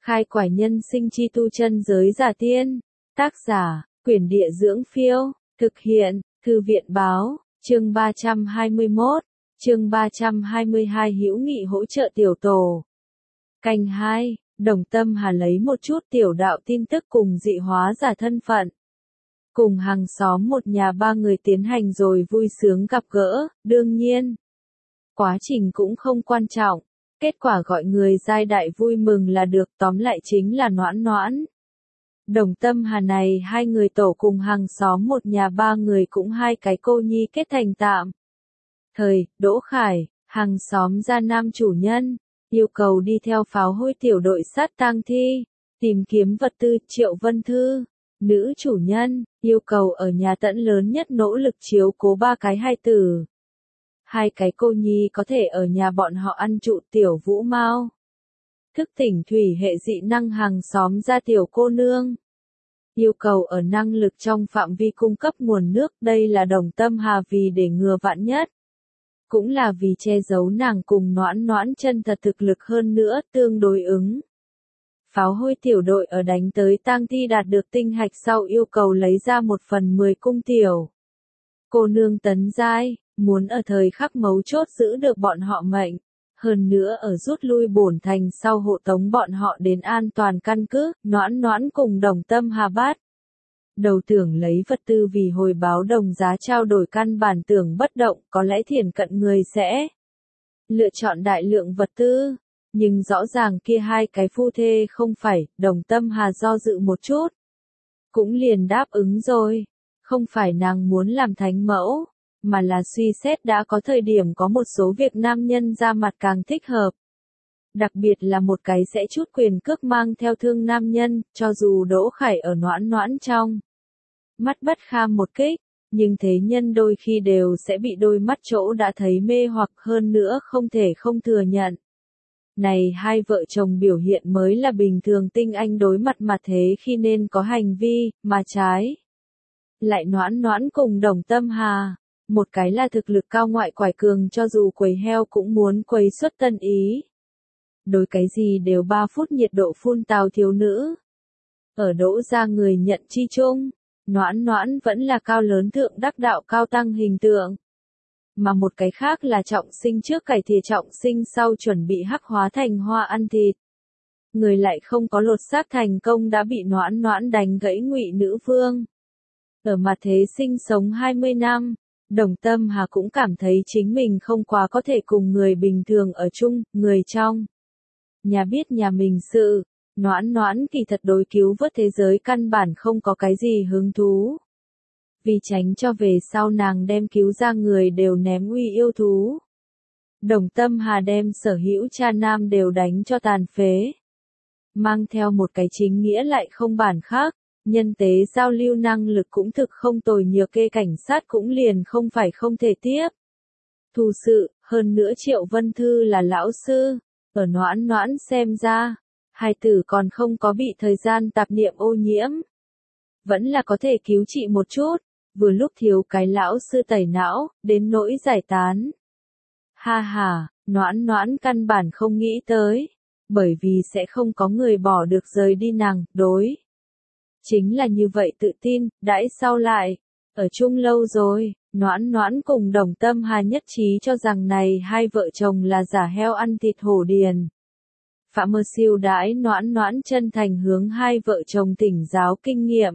Khai quải nhân sinh chi tu chân giới giả tiên. Tác giả, Quyển Địa Dưỡng Phiêu. Thực hiện, Thư viện Báo. Chương 321. Chương 322 hữu nghị hỗ trợ tiểu tổ. Canh 2. Đồng Tâm Hà lấy một chút tiểu đạo tin tức cùng dị hóa giả thân phận. Cùng hàng xóm một nhà ba người tiến hành rồi vui sướng gặp gỡ, đương nhiên. Quá trình cũng không quan trọng. Kết quả gọi người giai đại vui mừng là được, tóm lại chính là Noãn Noãn. Đồng Tâm Hà này hai người tổ cùng hàng xóm một nhà ba người cũng hai cái cô nhi kết thành tạm. Thời, Đỗ Khải, hàng xóm gia nam chủ nhân, yêu cầu đi theo pháo hôi tiểu đội sát tang thi, tìm kiếm vật tư. Triệu Vân Thư, nữ chủ nhân, yêu cầu ở nhà tẫn lớn nhất nỗ lực chiếu cố ba cái hài tử. Hai cái cô nhi có thể ở nhà bọn họ ăn trụ. Tiểu Vũ Mao, thức tỉnh thủy hệ dị năng hàng xóm gia tiểu cô nương, yêu cầu ở năng lực trong phạm vi cung cấp nguồn nước. Đây là Đồng Tâm Hà vì để ngừa vạn nhất, cũng là vì che giấu nàng cùng Noãn Noãn chân thật thực lực, hơn nữa tương đối ứng. Pháo hôi tiểu đội ở đánh tới tang thi đạt được tinh hạch sau yêu cầu lấy ra 1/10 cung tiểu cô nương tấn giai, muốn ở thời khắc mấu chốt giữ được bọn họ mệnh, hơn nữa ở rút lui bổn thành sau hộ tống bọn họ đến an toàn căn cứ. Noãn Noãn cùng Đồng Tâm Hà bắt đầu tưởng lấy vật tư vì hồi báo đồng giá trao đổi, căn bản tưởng bất động, có lẽ thiển cận người sẽ lựa chọn đại lượng vật tư, nhưng rõ ràng kia hai cái phu thê không phải. Đồng Tâm Hà do dự một chút, cũng liền đáp ứng rồi. Không phải nàng muốn làm thánh mẫu, mà là suy xét đã có thời điểm có một số việc nam nhân ra mặt càng thích hợp. Đặc biệt là một cái sẽ chút quyền cước mang theo thương nam nhân, cho dù Đỗ Khải ở Noãn Noãn trong mắt bất kham một kích, nhưng thế nhân đôi khi đều sẽ bị đôi mắt chỗ đã thấy mê hoặc, hơn nữa không thể không thừa nhận. Này hai vợ chồng biểu hiện mới là bình thường tinh anh đối mặt mà thế khi nên có hành vi, mà trái lại Noãn Noãn cùng Đồng Tâm Hà. Một cái là thực lực cao ngoại quải cường, cho dù quấy heo cũng muốn quấy xuất tân ý. Đối cái gì đều 3 phút nhiệt độ phun tào thiếu nữ. Ở Đỗ gia người nhận chi chung, Noãn Noãn vẫn là cao lớn thượng đắc đạo cao tăng hình tượng. Mà một cái khác là trọng sinh trước cải thìa trọng sinh sau chuẩn bị hắc hóa thành hoa ăn thịt. Người lại không có lột xác thành công đã bị Noãn Noãn đánh gãy Ngụy Nữ Vương. Ở mặt thế sinh sống 20 năm. Đồng Tâm Hà cũng cảm thấy chính mình không quá có thể cùng người bình thường ở chung, người trong nhà biết nhà mình sự. Noãn Noãn kỳ thật đối cứu vớt thế giới căn bản không có cái gì hứng thú. Vì tránh cho về sau nàng đem cứu ra người đều ném uy yêu thú. Đồng Tâm Hà đem sở hữu cha nam đều đánh cho tàn phế. Mang theo một cái chính nghĩa lại không bản khác. Nhân tế giao lưu năng lực cũng thực không tồi, nhược kê cảnh sát cũng liền không phải không thể tiếp thu sự, hơn nữa Triệu Vân Thư là lão sư, ở Noãn Noãn xem ra, hài tử còn không có bị thời gian tạp niệm ô nhiễm, vẫn là có thể cứu trị một chút, vừa lúc thiếu cái lão sư tẩy não, đến nỗi giải tán. Ha ha, Noãn Noãn căn bản không nghĩ tới, bởi vì sẽ không có người bỏ được rời đi nàng, đối. Chính là như vậy tự tin, đãi sau lại, ở chung lâu rồi, Noãn Noãn cùng Đồng Tâm Hà nhất trí cho rằng này hai vợ chồng là giả heo ăn thịt hổ điền. Phạm Mơ Siêu đãi Noãn Noãn chân thành hướng hai vợ chồng thỉnh giáo kinh nghiệm.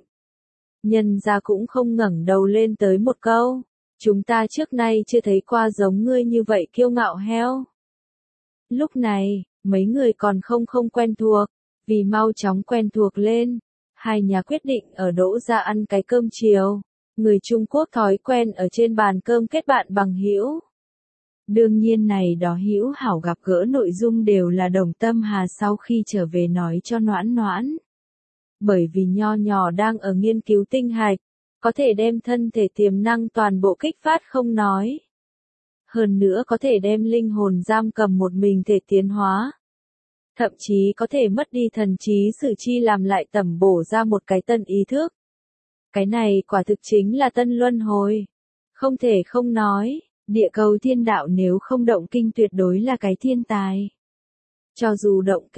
Nhân gia cũng không ngẩng đầu lên tới một câu, chúng ta trước nay chưa thấy qua giống ngươi như vậy kiêu ngạo heo. Lúc này, mấy người còn không quen thuộc, vì mau chóng quen thuộc lên. Hai nhà quyết định ở Đỗ gia ăn cái cơm chiều. Người Trung Quốc thói quen ở trên bàn cơm kết bạn bằng hữu. Đương nhiên này đó hữu hảo gặp gỡ nội dung đều là Đồng Tâm Hà sau khi trở về nói cho Noãn Noãn. Bởi vì nho nhỏ đang ở nghiên cứu tinh hạch, có thể đem thân thể tiềm năng toàn bộ kích phát không nói. Hơn nữa có thể đem linh hồn giam cầm một mình thể tiến hóa. Thậm chí có thể mất đi thần trí sử chi làm lại tẩm bổ ra một cái tân ý thức. Cái này quả thực chính là tân luân hồi. Không thể không nói, địa cầu thiên đạo nếu không động kinh tuyệt đối là cái thiên tài. Cho dù động kinh,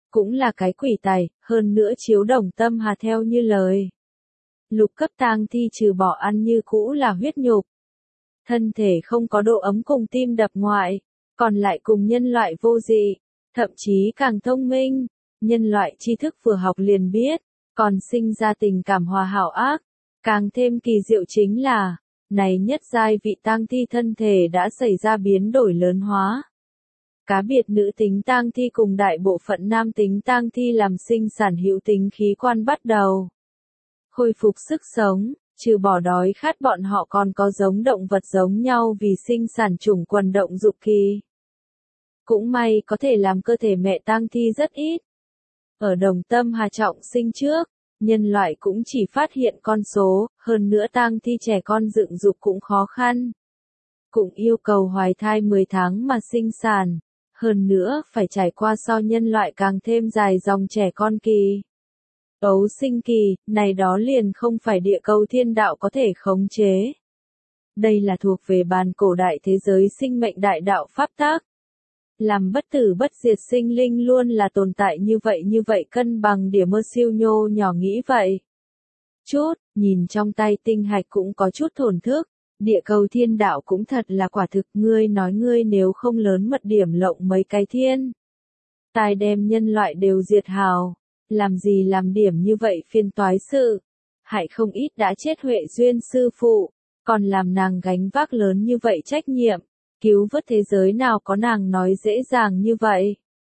cũng là cái quỷ tài, hơn nữa chiếu Đồng Tâm Hà theo như lời. Lục cấp tang thi trừ bỏ ăn như cũ là huyết nhục. Thân thể không có độ ấm cùng tim đập ngoại, còn lại cùng nhân loại vô dị, thậm chí càng thông minh, nhân loại tri thức vừa học liền biết, còn sinh ra tình cảm hòa hảo ác. Càng thêm kỳ diệu chính là, này nhất giai vị tang thi thân thể đã xảy ra biến đổi lớn hóa. Cá biệt nữ tính tang thi cùng đại bộ phận nam tính tang thi làm sinh sản hữu tính khí quan bắt đầu khôi phục sức sống, trừ bỏ đói khát bọn họ còn có giống động vật giống nhau vì sinh sản chủng quần động dục kỳ. Cũng may có thể làm cơ thể mẹ tang thi rất ít. Ở Đồng Tâm Hà trọng sinh trước, nhân loại cũng chỉ phát hiện con số, hơn nữa tang thi trẻ con dựng dục cũng khó khăn. Cũng yêu cầu hoài thai 10 tháng mà sinh sản, hơn nữa phải trải qua so nhân loại càng thêm dài dòng trẻ con kỳ. Ấu sinh kỳ, này đó liền không phải địa cầu thiên đạo có thể khống chế. Đây là thuộc về bàn cổ đại thế giới sinh mệnh đại đạo pháp tắc. Làm bất tử bất diệt sinh linh luôn là tồn tại như vậy cân bằng điểm mơ siêu nhô nhỏ nghĩ vậy. Chút, nhìn trong tay tinh hạch cũng có chút thổn thức, địa cầu thiên đạo cũng thật là quả thực ngươi nói ngươi nếu không lớn mật điểm lộng mấy cái thiên. Tài đem nhân loại đều diệt hào, làm gì làm điểm như vậy phiên toái sự, hại không ít đã chết Huệ Duyên sư phụ, còn làm nàng gánh vác lớn như vậy trách nhiệm. Cứu vớt thế giới nào có nàng nói dễ dàng như vậy.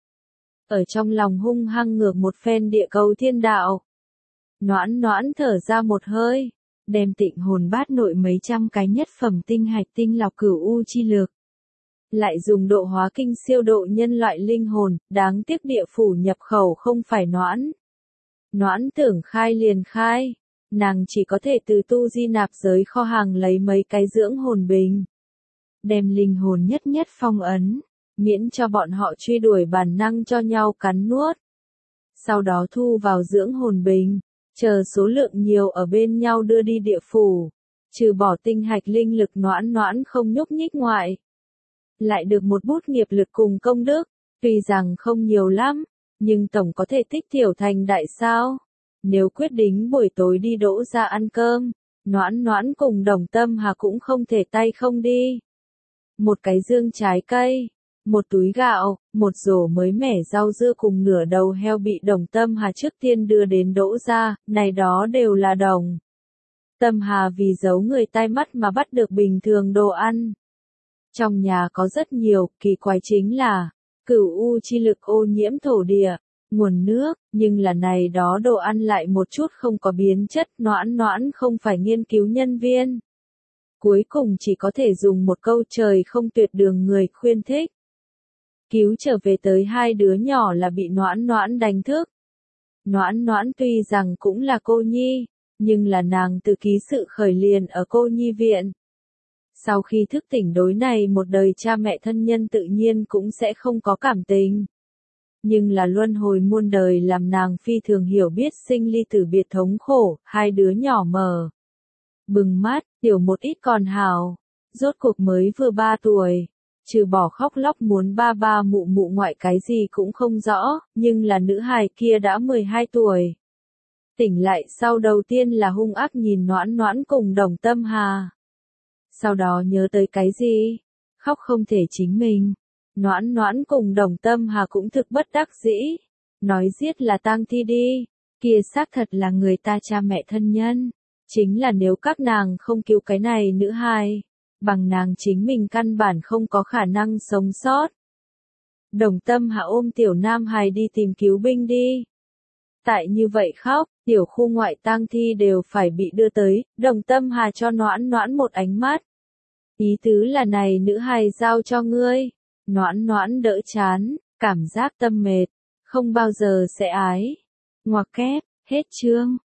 Ở trong lòng hung hăng ngược một phen địa cầu thiên đạo. Noãn noãn thở ra một hơi, đem Tịnh Hồn Bát nội mấy trăm cái nhất phẩm tinh hạch tinh lọc cửu u chi lực. Lại dùng độ hóa kinh siêu độ nhân loại linh hồn, đáng tiếc địa phủ nhập khẩu không phải noãn. Noãn tưởng khai liền khai, nàng chỉ có thể từ tu di nạp giới kho hàng lấy mấy cái dưỡng hồn bình. Đem linh hồn nhất nhất phong ấn, miễn cho bọn họ truy đuổi bản năng cho nhau cắn nuốt. Sau đó thu vào dưỡng hồn bình, chờ số lượng nhiều ở bên nhau đưa đi địa phủ, trừ bỏ tinh hạch linh lực noãn noãn không nhúc nhích ngoại. Lại được một bút nghiệp lực cùng công đức, tuy rằng không nhiều lắm, nhưng tổng có thể tích tiểu thành đại sao. Nếu quyết định buổi tối đi Đỗ ra ăn cơm, noãn noãn cùng Đồng Tâm Hà cũng không thể tay không đi. Một cái dương trái cây, một túi gạo, một rổ mới mẻ rau dưa cùng nửa đầu heo bị Đồng Tâm Hà trước tiên đưa đến Đỗ ra, này đó đều là Đồng Tâm Hà vì giấu người tai mắt mà bắt được bình thường đồ ăn. Trong nhà có rất nhiều, kỳ quái chính là, cửu u chi lực ô nhiễm thổ địa, nguồn nước, nhưng là này đó đồ ăn lại một chút không có biến chất, noãn noãn không phải nghiên cứu nhân viên. Cuối cùng chỉ có thể dùng một câu trời không tuyệt đường người khuyên thích. Cứu trở về tới hai đứa nhỏ là bị noãn noãn đánh thức. Noãn noãn tuy rằng cũng là cô nhi, nhưng là nàng từ ký sự khởi liền ở cô nhi viện. Sau khi thức tỉnh đối này một đời cha mẹ thân nhân tự nhiên cũng sẽ không có cảm tình. Nhưng là luân hồi muôn đời làm nàng phi thường hiểu biết sinh ly tử biệt thống khổ, hai đứa nhỏ mờ. Bừng mắt, tiểu một ít còn hào, rốt cuộc mới vừa 3 tuổi, trừ bỏ khóc lóc muốn ba ba mụ mụ ngoại cái gì cũng không rõ, nhưng là nữ hài kia đã 12 tuổi. Tỉnh lại sau đầu tiên là hung ác nhìn noãn noãn cùng Đồng Tâm Hà. Sau đó nhớ tới cái gì? Khóc không thể chính mình. Noãn noãn cùng Đồng Tâm Hà cũng thực bất đắc dĩ. Nói giết là tang thi đi, kia xác thật là người ta cha mẹ thân nhân. Chính là nếu các nàng không cứu cái này nữ hài, bằng nàng chính mình căn bản không có khả năng sống sót. Đồng Tâm Hà ôm tiểu nam hài đi tìm cứu binh đi. Tại như vậy khóc, tiểu khu ngoại tang thi đều phải bị đưa tới, Đồng Tâm Hà cho noãn noãn một ánh mắt. Ý tứ là này nữ hài giao cho ngươi. Noãn noãn đỡ chán, cảm giác tâm mệt, không bao giờ sẽ ái. Ngoặc kép, hết chương.